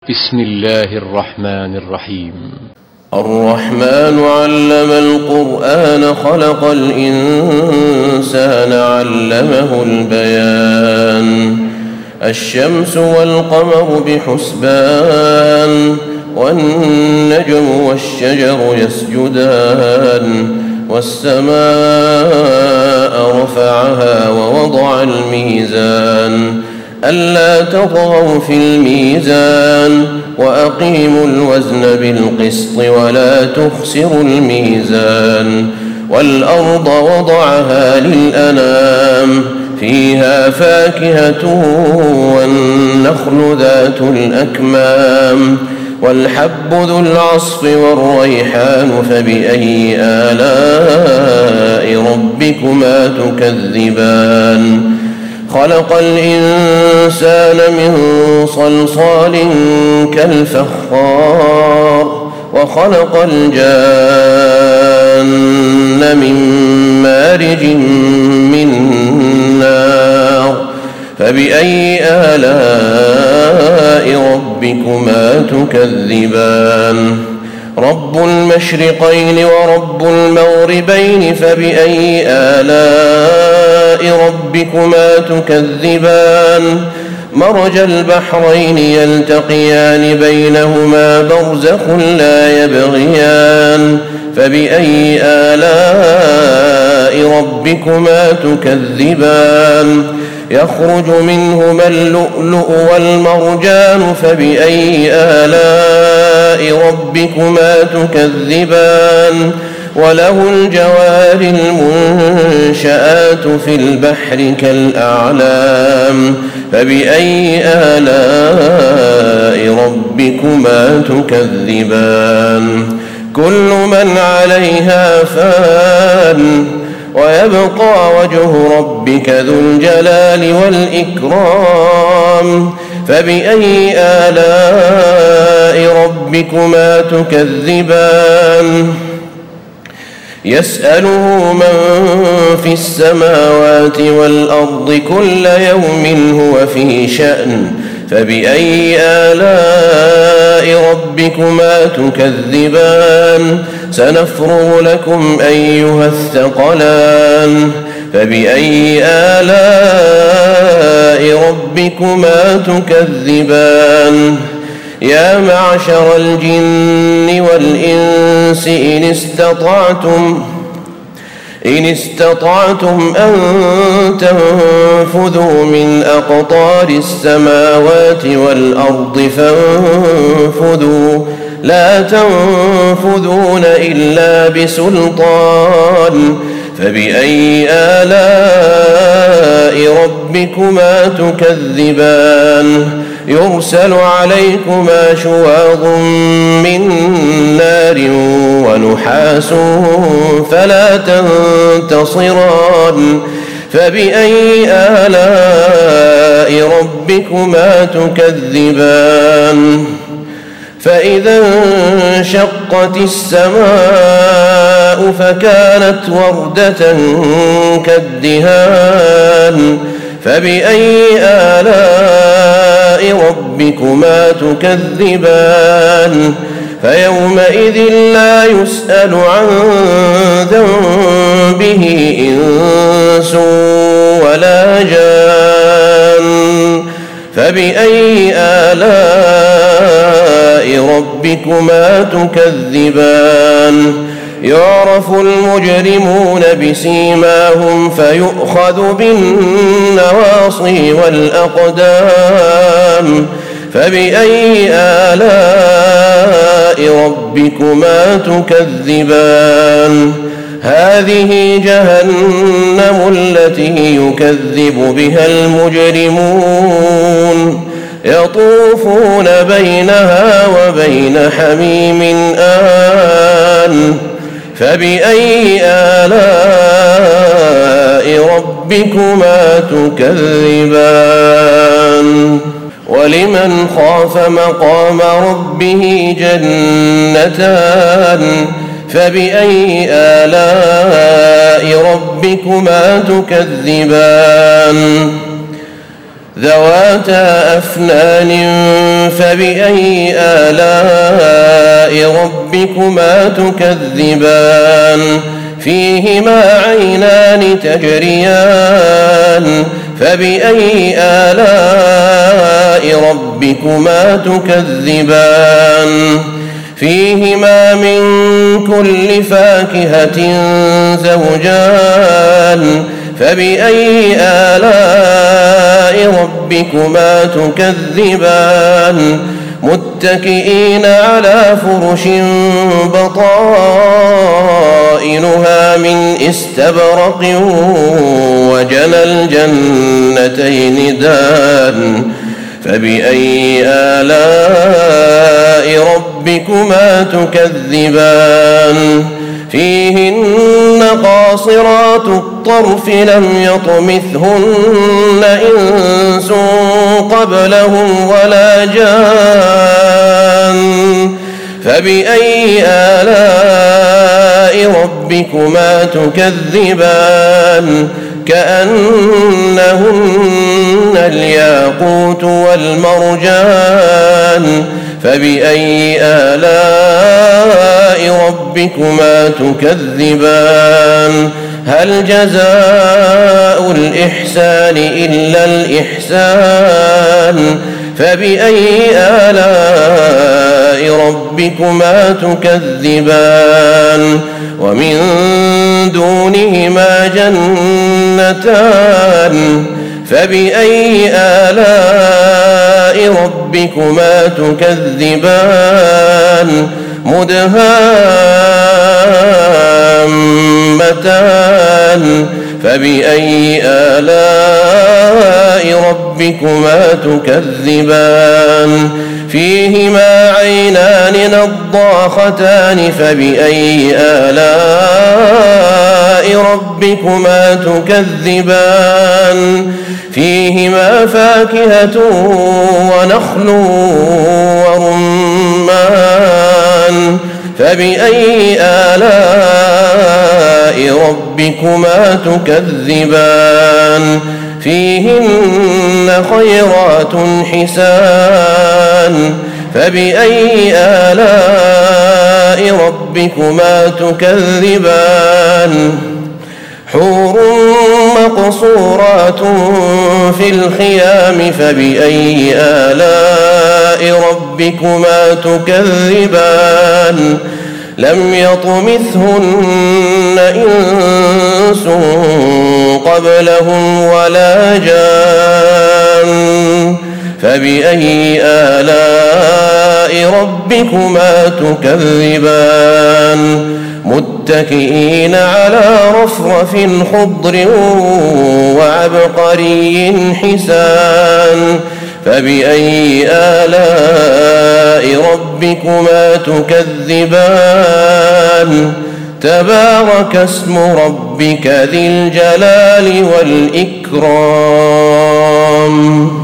بسم الله الرحمن الرحيم. الرحمن علم القرآن خلق الإنسان علمه البيان. الشمس والقمر بحسبان والنجم والشجر يسجدان والسماء رفعها ووضع الميزان ألا تطغوا في الميزان وأقيموا الوزن بالقسط ولا تخسروا الميزان. والأرض وضعها للأنام فيها فاكهة والنخل ذات الأكمام والحب ذو العصف والريحان فبأي آلاء ربكما تكذبان. خلق الإنسان من صلصال كالفخار وخلق الجان من مارج من نار فبأي آلاء ربكما تكذبان. رب المشرقين ورب المغربين فبأي آلاء ربكما تكذبان. مرج البحرين يلتقيان بينهما برزخ لا يبغيان فبأي آلاء ربكما تكذبان. يخرج منهما اللؤلؤ والمرجان فبأي آلاء ربكما تكذبان. وله الجوار المنشآت في البحر كالأعلام فبأي آلاء ربكما تكذبان. كل من عليها فان ويبقى وجه ربك ذو الجلال والإكرام فبأي آلاء ربكما تكذبان. يسأله من في السماوات والأرض كل يوم هو في شأن فبأي آلاء ربكما تكذبان. سنفرغ لكم أيها الثقلان فبأي آلاء ربكما تكذبان. يا معشر الجن والإنس إن استطعتم أن تنفذوا من أقطار السماوات والأرض فانفذوا لا تنفذون إلا بسلطان فبأي آلاء ربكما تكذبان. يرسل عليكما شواظ من نار ونحاس فلا تنتصران فبأي آلاء ربكما تكذبان. فإذا انشقت السماء فكانت وردة كالدهان فبأي آلاء ربكما تكذبان. فيومئذ لا يسأل عن ذنبه إنس ولا جان فبأي آلاء ربكما تكذبان. يعرف المجرمون بسيماهم فيؤخذ بالنواصي والأقدام فبأي آلاء ربكما تكذبان. هذه جهنم التي يكذب بها المجرمون يطوفون بينها وبين حميم آن فبأي آلاء ربكما تكذبان. ولمن خاف مقام ربه جنتان فبأي آلاء ربكما تكذبان. ذواتا أفنان فبأي آلاء ربكما تكذبان فيهما عينان تجريان فبأي آلاء ربكما تكذبان فيهما من كل فاكهة زوجان فبأي آلاء ربكما تكذبان متكئين على فرش بطائنها من استبرق وجنى الجنتين دان فبأي آلاء ربكما تكذبان فيهن قاصرات الطرف لم يطمثهن إنس قبلهم ولا جان فبأي آلاء ربكما تكذبان كأنهن الياقوت والمرجان فبأي آلاء ربكما تكذبان هل جزاء الإحسان إلا الإحسان فبأي آلاء ربكما تكذبان ومن دونهما جنتان فبأي آلاء ربكما تكذبان مدهامتان فبأي آلاء ربكما تكذبان فيهما عينان نضاختان فبأي آلاء ربكما تكذبان فيهما فاكهة ونخل ورمان فبأي آلاء ربكما تكذبان فيهن خيرات حسان فبأي آلاء ربكما تكذبان حور مقصورات في الخيام فبأي آلاء ربكما تكذبان لم يطمثهن إنس قبلهم ولا جان فبأي آلاء ربكما تكذبان متكئين على رفرف خضر وعبقري حسان فبأي آلاء ربكما تكذبان تبارك اسم ربك ذي الجلال والإكرام